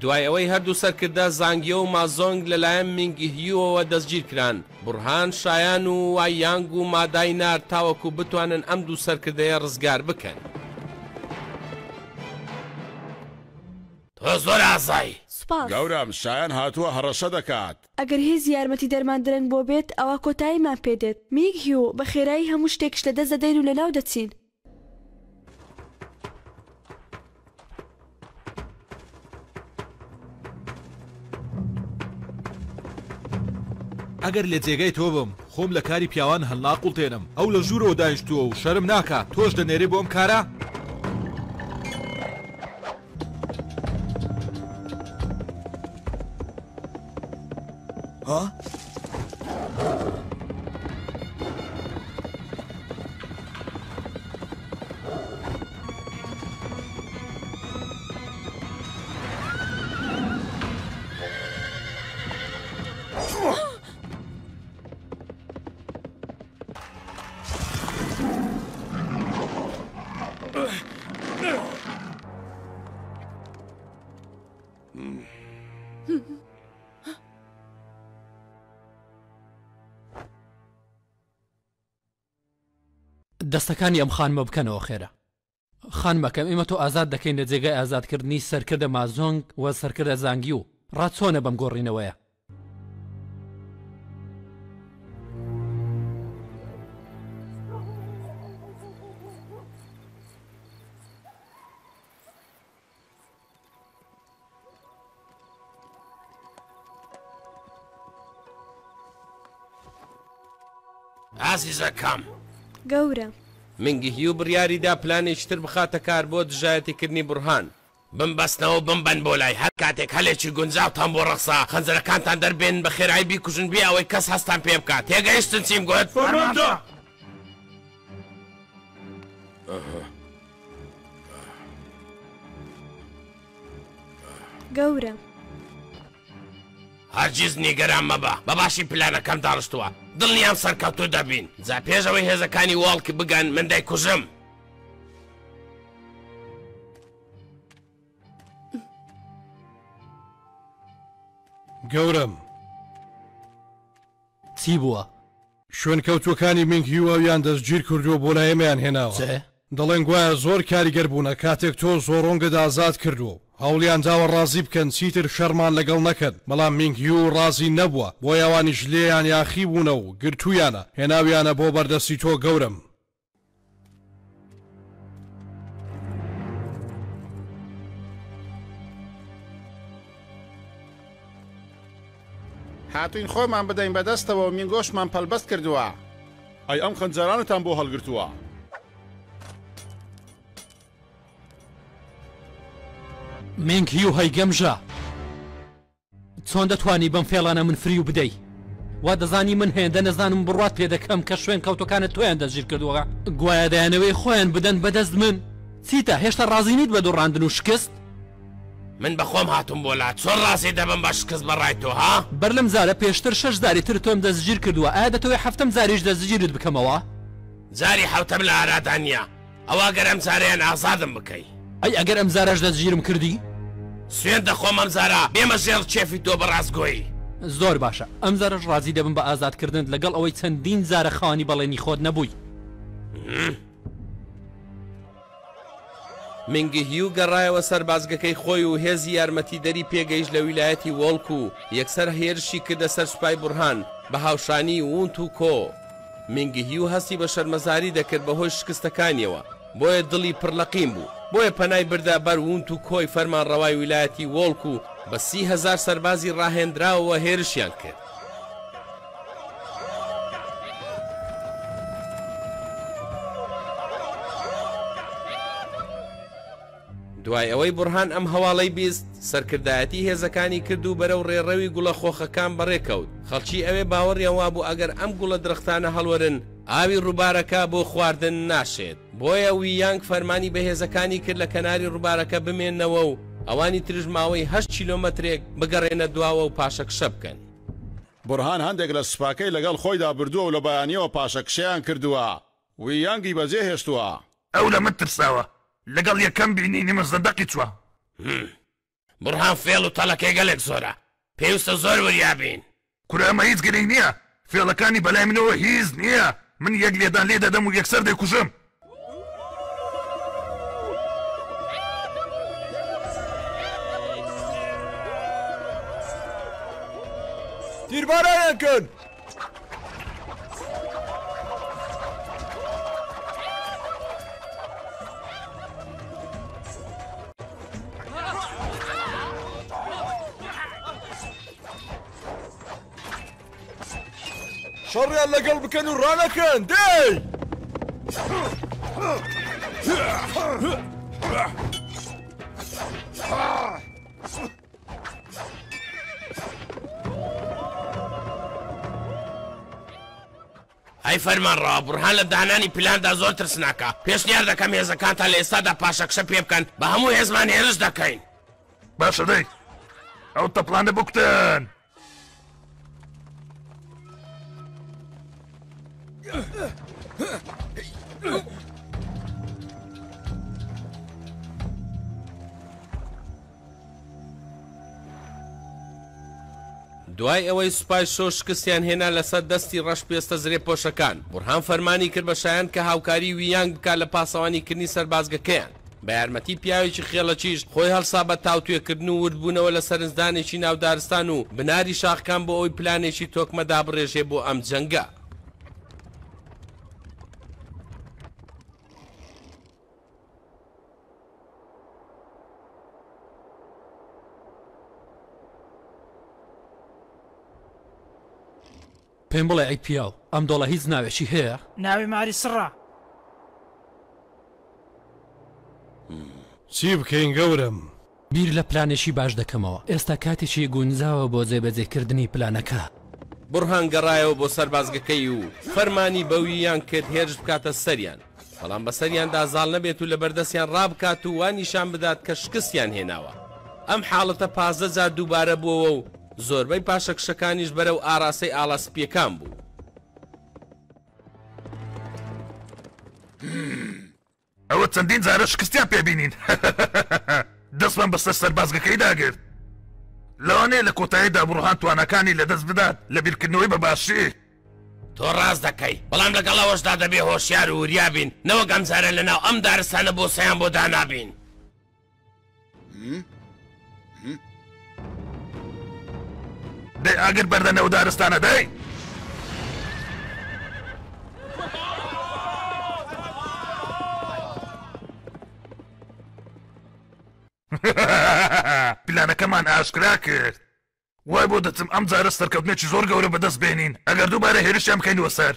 دوای ئەوەی هەردوو سەرکردە زانگیە و مازۆنگ لەلایەن مینگی هیوەوە دەستگیر کران. بورهان، شایان و وایانگ و مادای نار تاوەکو بتوانن ئەم دوو سەرکردەیە ڕزگار بکەن. تۆ زۆر ئازایی. گەورم، شایان هاتووە هەڕەشە دەکات. ئەگەر هێز یارمەتی دەرماندرن بۆ بێت ئەوە کۆتاییمان پێدێت. میگ هیو بە خێرایی هەموو شتێکش لە دەست دەدەین و لەناو دەچین. ئەگەر لە جێگەی تۆ بم خۆم لە کاری پیاوان هەڵناقوڵ تێنم. ئەو لە ژوورەوە دانیشتووە و شەرم ناکات. تۆش دەنێری بۆم کارە؟ ها؟ دەستەکانی ئەم خانمە بکەنەوە خێرە. خانمەکەم ئێمە تۆ ئازاد دەکەین لە جێگای ئازادکردنی سەرکردە مازۆنگ و سەرکردە زانگی و ڕاچۆنە بەم گۆڕینەوەیە. ئازیزەکەم گەورە، منگی هیو بڕیاریدا پلانێکی تر بخاتە کار بۆ دژایەتیکردنی بورهان. بمبەستنەوە بمبەن بۆ لای هەر کاتێک هەلێکی گونجاوتان بۆ ڕەخسا خەنجەرەکانتان دەربێن بە خێرایی بیکوژن بێ ئەوەی کەس هەستان پێ بکات. تێگەیشتن چیم گوت؟ گەورە، هەرگیز نیگەران مەبە، بەباشی پلانەکەم داڕشتووە. دڵنیام سەرکەوتوو دەبین. جا پێشەوەی هێزەکانی واڵکی بگەن من دەیکوژم. گەورم، چی بووە؟ شوێنکەوتوەکانی مینگهیوەویان دەستگیر کردووە بۆ لایەمەیان هێناوە. دەڵێن گوایە زۆر کاریگەر بوونە کاتێک تۆ زۆڕۆنگت ئازاد کردووە. هەوڵیان داوە ڕازی بکەن چیتر شەرمان لەگەڵ نەکەن. بەڵام مینگهیو ڕازی نەبووە، بۆ یاوانیش لێیان یاخی بوونە و گرتوویانە هێناویانە بۆ بەردەستی تۆ گەورم. هاتوین خۆمان بدەین بەدەستەوە و مینگۆشمان پەلبەست کردووە. ئەی ئەم خەنجەرانتان بۆ هەڵگرتووە. مینگ هیو هەیگەمژە، چۆن دەتوانی بەم فێڵانە من فری و بدەی؟ وا دەزانی من هێندە نەزانم بڕات پێ دەکەم کە شوێن کەوتەکانت تۆیان دەژیر کردووە. گوایە دەیانەوەی خۆیان بدەن بەدەست من. چیتە هێشتا ڕازی نیت بە دووڕاندن و شکست؟ من بەخۆم هاتووم بۆ لات چۆن ڕاستی دەبم بە شکست بەڕای تۆ ها؟ بەر لەم زارە پێشتر 6 زاری تر تۆم دەستگیر کردووە. ئایا دەتەوێت هەفتەم زاریش دەستگیرت بکەمەوە؟ زاری حوتەم لە ئارادا نییە. ئەوە گەر ئەم زارەیان ئازادم بکەی. ئەی ئەگەر ئەم زارەش دەستگیرم کردی؟ سوێن دەخۆم ئەم زارە بێمە ژێر چێفی تۆ بەڕاستگۆیی. زۆر باشە، ئەم زارەش ڕازی دەبم بە ئازادکردنت لەگەڵ ئەوەی چەندین زارە خاوەنی بەڵێنی خۆت نەبووی. منگی هیو گەڕایەوە سەربازگەکەی خۆی و هێزی یارمەتیدەری پێگەیشت لە ویلایەتی وۆڵک و یەکسەر هێرشی کردە سەر سوپای بورهان بە هاوشانی وونت و کۆ. منگی هیو هەستی بە شەرمەزاری دەکرد بەهۆی شکستەکانیەوە، بۆیە دڵی پڕلەقیم بوو. بۆیە پەنای بردا بەر وونت و کۆی فەرمان ڕەوای ویلایەتی وۆڵک و بە 30,000 سەربازی ڕاهێنراوەوە هێرشیان کرد. دوای ئەوەی بورهان ئەم هەواڵەی بیست سەرکردایەتی هێزەکانی کرد و بەرەو ڕێڕەوی گوڵە خۆخەکان بەڕێکەوت. خەڵکی ئەوێ باوەڕیان وابوو ئەگەر ئەم گوڵە درەختانە هەڵوەرن ئاوی ڕووبارەکە بۆ خواردن ناشێت. بۆیە ویانگ فەرمانی بە هێزەکانی کرد لە کەناری ڕووبارەکە بمێنەوە و ئەوانی ترش ماوەی 8 کیلۆمەترێک بگەڕێنە دواوە و پاشەکشە بکەن. بورهان هەندێک لە سوپاکەی لەگەڵ خۆیدا بردووە و لە بەیانیەوە پاشەکشەیان کردووە. ویانگی بەجێ هێشتووە. ئەو لە من ترساوە، لەگەڵ یەکەم بینینی من زەندەقی چووە. بڕهان فێڵ و تەڵەکەی گەلێک زۆرە پێویستە زۆر وریابین کورە ئەمە هیچ گرنگ نییە فێڵەکانی بەلای منەوە هیچ نییە من یەک لێدان لێ دەدەم و یەکسەر دەیکوژم تیربارانیان کرد شەڕیان لەگەڵ بکەن و ڕانەکەن دەی ئەی فەرمانڕەوا بورهان لە دانانی پلاندا زۆر ترسناکە پێشنیار دەکەم هێزەکانتان لە ئێستادا پاشەکشە پێ بکەن بە هەموو هێزمان هێرش دەکەین باشە دەی ئەو تەپڵانە بکتن دوای ئەوەی سوپای شۆ شکستیان هێنا لەسەر دەستی ڕەش پێستە زرێ پۆشەکان بورهان فەرمانی کرد بە شایان کە هاوکاری ویانگ بکات لە پاسەوانیکردنی سەربازگەکەیان بە یارمەتی پیاوێکی خێڵەکیش خۆی هەڵسا بە تاوتوێکردن و وردبوونەوە لە سەرنجدانێکی ناودارستان و بناری شاخکان بۆ ئەوی پلانێکی تۆکمە دابڕێژێ بۆ ئەم جەنگە پێم بڵێ ئەی پیاو ئەم دۆڵە هیچ ناوێکی هەیە ناوی ماری سڕە چی بکەین گەورم بیر لە پلانێکی باش دەکەمەوە ئێستا کاتێکی گونجاوە بۆ جێبەجێکردنی پلانەکە بورهان گەڕایەوە بۆ سەربازگەکەی و فەرمانی بەوییان کرد هێرش بکاتە سەریان بەڵام بە سەریاندا زاڵ نەبێت و لە بەردەستیان ڕابکات و وانیشان بدات کە شکستیان هێناوە ئەم حاڵەتە پازدە جار دووبارە بووەوە و زۆربەی پاشەکشەکانیش بەرەو ئاراسەی ئاڵاسپیەکان بوو ئەوە چەندین جارە شکستیان پێبینین دەستمان بەسەر سەربازگەکەی داگرت لەوانەیە لە کۆتاییدا بڕوهان توانەکانی لەدەست بدات لە بیرکردنەوەی بەباشی تۆ ڕاست دەکەی بەڵام لەگەڵ ئەوەشدا دەبێ هۆشیار و وریابین نەوەک ئەم جارە لەناو ئەم دارستانە بۆ سەیان بۆ دانابین دەی ئاگر بەردەنەوە دارستانە دەی پلانەکەمان ئاشکرا کرد وای بۆ دەچم ئەم جارە سەرکەوتنێکی زۆر گەورە بەدەست بێنین ئەگەر دووبارە هێرشیان بکەینەوە سەر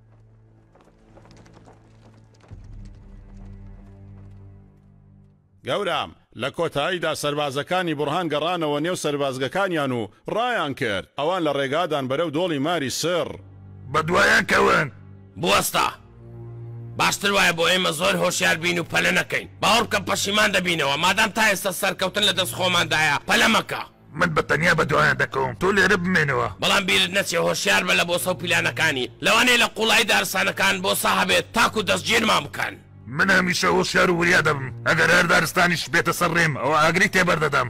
گەورم لە کۆتاییدا سەربازەکانی بورهان گەڕانەوە نێو سەربازگەکانیان و ڕایان کرد ئەوان لە ڕێگادان بەرەو دۆڵی ماری سر بە دوایان کەون بوەستە باشتر وایە بۆ ئێمە زۆر هۆشیار بین و پەلە نەکەین باوەڕ بکەم پەشیمان دەبینەوە مادام تا ئێستا سەرکەوتن لە دەست خۆماندایە پەلە مەکە من بە تەنیا بە دوایان دەکەم تۆ لێرە بمێنەوە بەڵام بیرت نەچێ هۆشیار بە لە بۆ سەو پیلانەکانی لەوانەیە لە قوڵای دارستانەکان بۆ ساهبێت تاکو دەستگیرمان بکەن من هەمیشە هۆشیار و وریا دەبم ئەگەر هەر دارستانیش بێتە سەر ڕێم ئەوە ئاگری تێبەردەدەم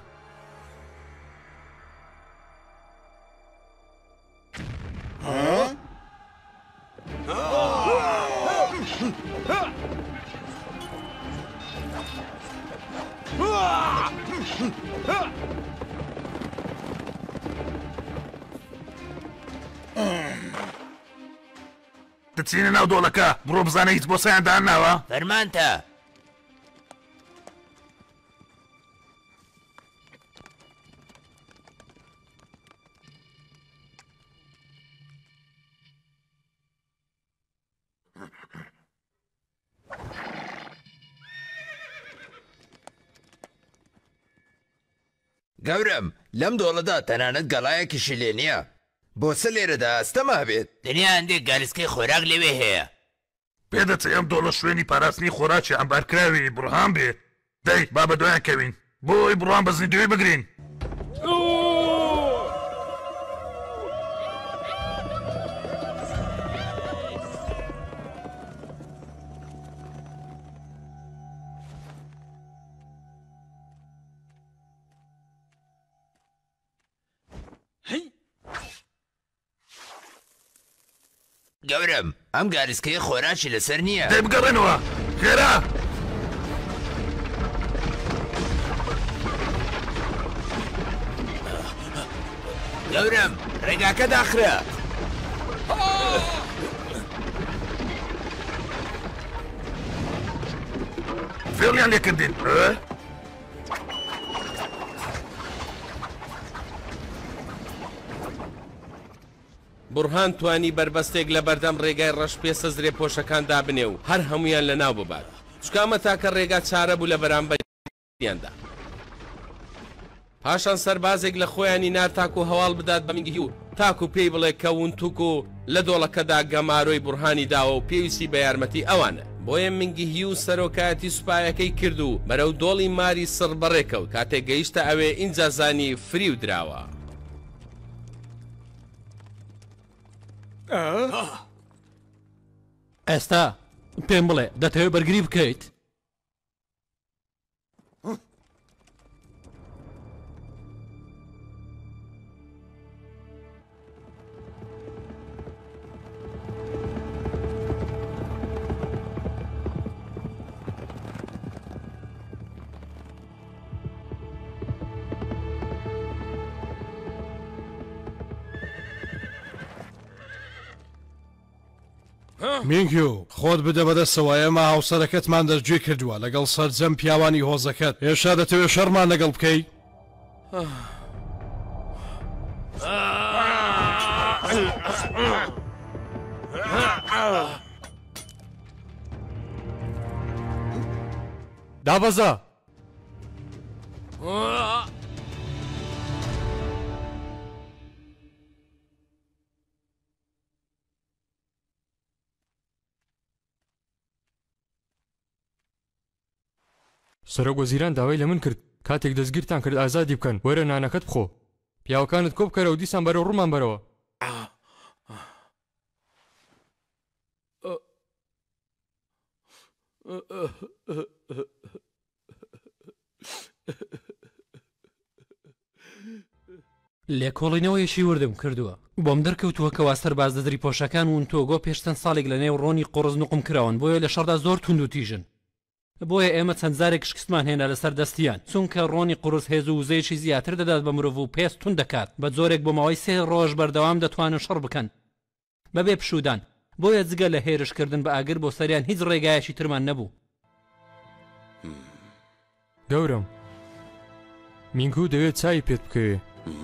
دەچینە ناو دۆڵەکە بڕۆ بزانە هیچ بۆ سەیان داناوە فەرمانتە گەورم لەم دۆڵەدا تەنانەت گەڵایەکیشی لێ نییە بۆچە لێرەدا ئەستەما بێت دنیا هەندێک گالیسکەی خۆراک لەوێ هەیە پێدەچێ ئەم دۆڵە شوێنی پاراستنی خۆراکی ئەمبارکراوی بڕهان بێت دەی با بە دوایان کەوین بۆی بڕوان بە زیندوی بگرین گەورم ئەم گالیسکەی خۆراکی لەسەر نییە دەبگەڕێنەوە خێرا گەورم ڕێگاکە داخرە فێڵیان لێکردین بورهان توانی بربەستێک لە بەردەم ڕێگای ڕەشپێ سەزرێ پۆشەکان دابنێ و هەر هەمویان لە ناو ببات چکامە تاکە ڕێگا چارە بوو لە بەرامبەریاندا پاشان سەربازێک لە خۆیانی نار تاک و هەواڵ بدات بە منگی و تاکو پێی بڵێ کەونتوک و لە دۆڵەکەدا گەمارۆی بورهانی داوە و پێویستی بە یارمەتی ئەوانە بۆیە منگی و سەرۆکایەتی سوپایەکەی کرد و بەرەو دۆڵی ماری سڕ بەڕێکەوت کاتێک گەیشتە ئەوێ ئینجا زانی فری و دراوە ئێستا پێم بڵێ دەتەوێت بەرگری بکەیت مینگیو خۆت بدە بەدەستەوە ئێمە هاوسەرەکەتمان دەرگێ کردووە لەگەڵ سەرجەم پیاوانی هۆزەکەت هێشتا دەتەوێت شەرمان لەگەڵ بکەی دابەزە سەرۆک وەزیران داوای لە من کرد کاتێک دەستگیرتان کرد ئازادی بکەن وەرە نانەکەت بخۆ پیاوەکانت کۆ بکەرە و دیسان بەرەو ڕوومان بەرەوە لێکۆڵینەوەیەشی وردم کردووە بۆم دەرکەوتووە کەوا سەرباز دەدری پۆشەکان و تۆگۆ پێشتن ساڵێک لە نێو ڕۆنی قۆڕز نوقم کراون بۆیە لە شەڕدا زۆر تونند و تیژن بۆیە ئێمە چەند زارێک شکستمان هێنا لەسەر دەستیان چونکە ڕۆنی قورس هێز و وزەیەکی زیاتر دەدات بە مرۆڤ و پێست تون دەکات بە جۆرێک بۆ ماوەی 3 ڕۆژ بەردەوام دەتوانن شەڕ بکەن بەبێ پشودان بۆیە جگە لە هێرشکردن بە ئاگر بۆ سەریان هیچ ڕێگایەکی ترمان نەبوو گەورم مینگو دەوێت چای پێت بکەوێ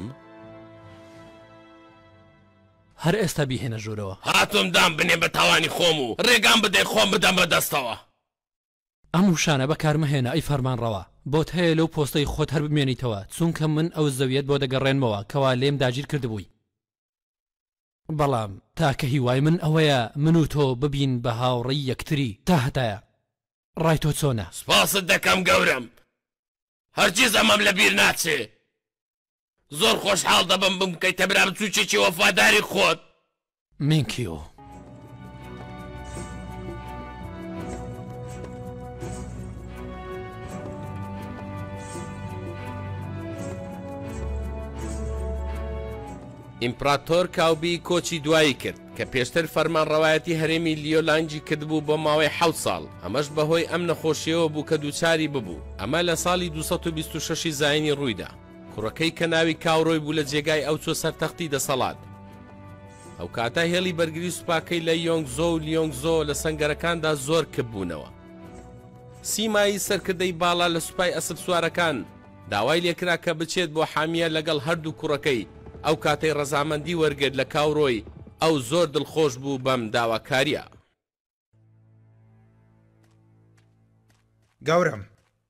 هەر ئێستا بیهێنە ژوورەوە هاتۆم دام بنێ بە تاوانی خۆم و ڕێگام بدەی خۆم بدەم بە دەستەوە ئەم وشانە بەکارمەهێنا ئەی فەرمانڕەوە بۆت هەیە لەو پۆستەی خۆت هەر بمێنیتەوە چونکە من ئەو زەویەت بۆ دەگەڕێنمەوە کەوا لێم داگیر کردبووی بەڵام تاکە هیوای من ئەوەیە من و تۆ ببین بە هاوڕێی یەکتری تا هەتایە ڕای تۆ چۆنە سپاست دەکەم گەورم هەرگیز ئەمەم لە بیر ناچێ زۆر خۆشحاڵ دەبم بمکەیتە برا بچووچێکی وەفاداری خۆت مینکیۆ ئیمپراتۆر کاوبی کۆچی دوایی کرد کە پێشتر فەرمان ڕەوایەتی هەرێمی لیۆلانجی کردبوو بۆ ماوەی 7 ساڵ ئەمەش بەهۆی ئەم نەخۆشیەوە بوو کە دووچاری ببوو ئەمە لە ساڵی 226 زاینی ڕوویدا کوڕەکەی کە ناوی کاوڕۆی بوو لە جێگای ئەو چۆ سەرتەختی دەسەڵات ئەو کاتە هێڵی بەرگری سوپاکەی لە یۆنگزۆ و لیۆنگزۆ لە سەنگەرەکاندا زۆر کببوونەوە سیمایی سەرکردەی باڵا لە سوپای ئەسب سوارەکان داوای لێکرا کە بچێت بۆ حامیە لەگەڵ هەردوو کوڕەکەی ئەو کاتەی ڕەزامەندی وەرگرت لە کاوڕۆی ئەو زۆر دڵخۆش بوو بەم داواکاریە گەورم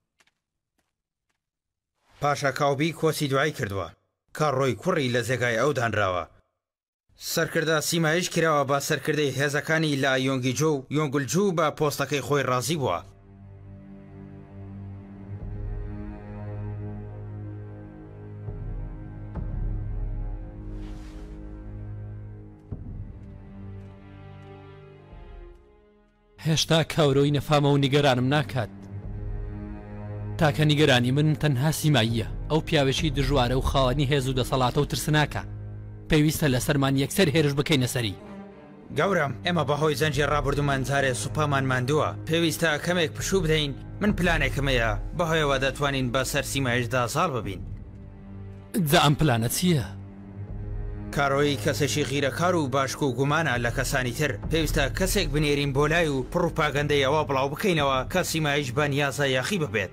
پاشا کاوبی کۆچی دوایی کردووە کاڕۆی کوڕی لە جێگای ئەو دانراوە سەرکردا سیمایش کراوە بە سەرکردەی هێزەکانی لا یۆنگیجۆ و یۆنگلجوو بە پۆستەکەی خۆی ڕازی بووە هێشتا کاورۆی نەفامە و نیگەرانم ناکات تاکە نیگەرانی من تەنها سیماییە ئەو پیاوێکی دژوارە و خاوەنی هێز و دەسەڵاتە و ترسناکە پێویستە لەسەرمان یەکسەر هێرش بکەینە سەری گەورم ئێمە بەهۆی زەنجی ڕابردومان جارێ سوپامان ماندووە پێویستە کەمێک پشوو بدەین من پلانێکمەیە بەهۆیەوە دەتوانین بە سەر سیمایشدا ساڵ ببین جا ئەم پلانە چییە؟ کارۆی کەسێکی غیرەکار و باشک و گومانە لە کەسانی تر پێویستە کەسێک بنێرین بۆ لای و پڕوپاگەندەی ئەوە بڵاو بکەینەوە کە سیمایش بە نیازە یاخی ببێت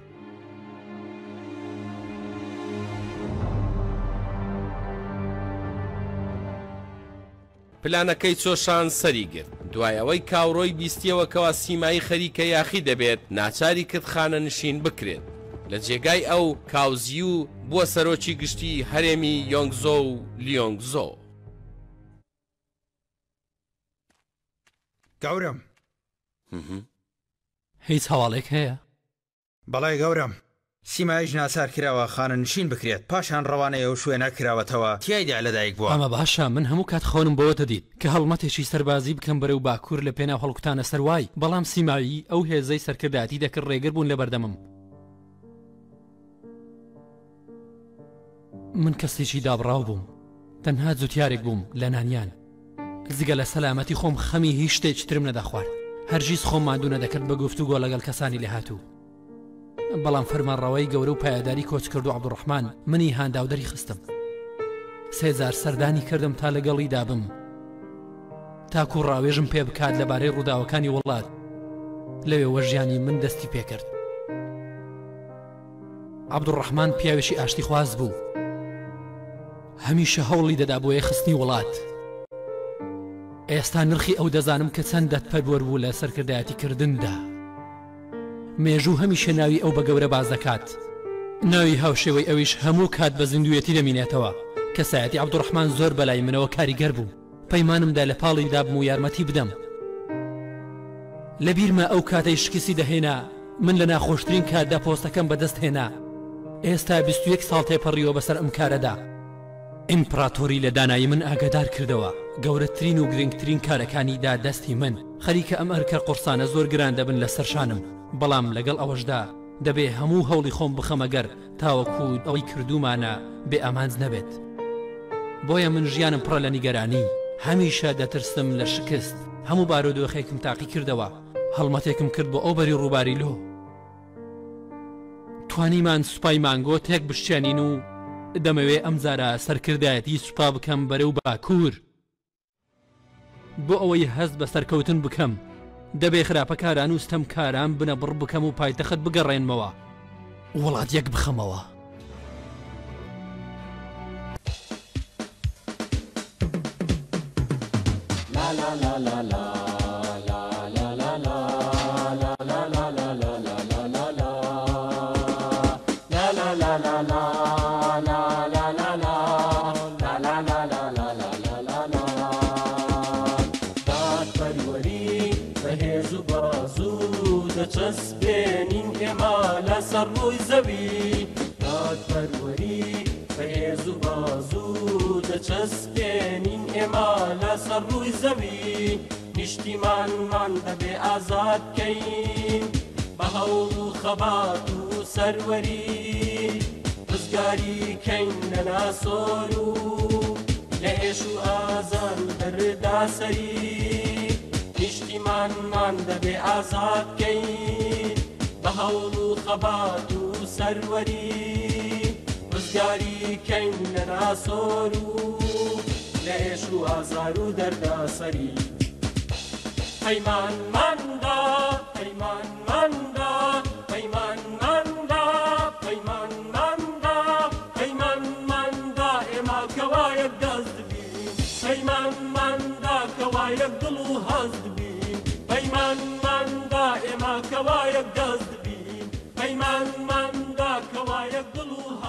پلانەکەی چۆشان سەری گرت دوایەوەی کاوڕۆی بیستیەوەکەوە سیمایی خەریکە یاخی دەبێت ناچاری کرد خانە نشین بکرێت لە جێگای ئەو کاوزیو بووە سەرۆکی گشتی هەرێمی یۆنگزۆ و لیۆنگزۆ گەورم هیچ هەواڵێک هەیە؟ بەڵای گەورم سیمایش ناسار کراوە خانە نشین بکرێت پاشان ڕەوانەیە و شوێنە کراوەتەوە تیایدا لەدایک بووە ئەمە باشە من هەموو کات خۆنم بەوە دەدیت کە هەڵمەتێکی سەربازی بکەم بەرەو باکوور لە پێناو هەڵکوتانە سەروای بەڵام سیمایی ئەو هێزەی سەرکرداتی دەکرد ڕێگر بوون لە بەردەمم من کەسێکی دابڕاو بووم تەنها جوتیارێک بووم لە نانیان زگە لە سەلامەتی خۆم خەمی هیچ شتێکترم نەدەخوارد هەرگیز خۆم مادوو نەدەکرد بە گفتوگۆ لەگەڵ کەسانی لێ هاتوو بەڵام فەرمانڕەوەی گەورە و پایداری کۆچ کرد و عەبدوڕەحمان منی هانداودەری خستم 3000 سەردانی کردم تا لەگەڵی دابم تاکو ڕاوێژم پێ بکات لەبارەی ڕووداوەکانی وڵات لەوێ ژیانی من دەستی پێکرد عەبدوڕەحمان پیاوێکی ئاشتی خواز بوو هەمیشە هەوڵی دەدا بۆ یەخستنی وڵات ئێستا نرخی ئەو دەزانم کە چەند دەتپەروەر بوو لە سەرکردایەتیکردندا مێژوو هەمیشە ناوی ئەو بە گەورە باز دەکات ناوی هاوشێوەی ئەویش هەموو کات بە زیندویەتی دەمینێتەوە کەسایەتی عەبدوڕەحمان زۆر بەلای منەوە کاریگەر بوو پەیمانمدا لە پاڵی دابم و یارمەتی بدەم لەبیرمە ئەو کاتەی شکستی دەهێنا من لە ناخۆشترین کاتدا پۆستەکەم بەدەست هێنا ئێستا 21 ساڵ تێپەڕیەوە بەسەر ئەم کارەدا ئیمپراتۆری لە دانایی من ئاگادار کردەوە گەورەترین و گرنگترین کارەکانیدا دەستی من خەریکە ئەم ئەرکە قورسانە زۆر گران دەبن لە سەرشانم بەڵام لەگەڵ ئەوەشدا دەبێ هەموو هەوڵی خۆم بخەمەگەر تاوەکو ئەوەی کردومانە بێ ئامانج نەبێت بۆیە من ژیانم پڕە لە نیگەرانی هەمیشە دەترسم لە شکست هەموو بارودۆخێکم تاقی کردەوە هەڵمەتێکم کرد بۆ ئەو بەری ڕووباری لۆ توانیمان سوپای مانگۆ تێک بشتێنین و دەمەوێ ئەم جارە سەرکردایەتی سوپا بکەم بەرەو باکوور بۆ ئەوەی هەست بە سەرکەوتن بکەم دەبێ خراپەکاران و ستەمکاران بنە بڕ بکەم و پایتەخت بگەڕێنمەوە وڵات یەک بخەمەوە دەچەسبێنین ئێمە لەسەر ڕووی زەوی دادپەروەری بەهێز و بازوو دەچەسبێنین ئێمە لەسەر ڕووی زەوی نیشتیمانمان دەبێ ئازاد بکەین بە هەوڵ و خەبات و سەروەری ڕزگاری کەین لە ناسۆر و لە ئێش و ئازان دەردا سەری نیشتیمانمان دەبێ ئازاد بکەین بە هەوڵ و خەبات و سەروەری ڕزگاری کەین لە ناسۆر و لە ئێش و ئازار و دەردا سەری پەیمانماندا پەیمانماندا پەیمانماندا پەیمانماندا پەیمانماندا ئێمە کەوایەک دەست بین پەیمانماندا کەوایەک دڵ و هەست بین پەیمانماندا ئێمە کەوایەک دەست بین پەیمانماندا کەوایەک دڵ و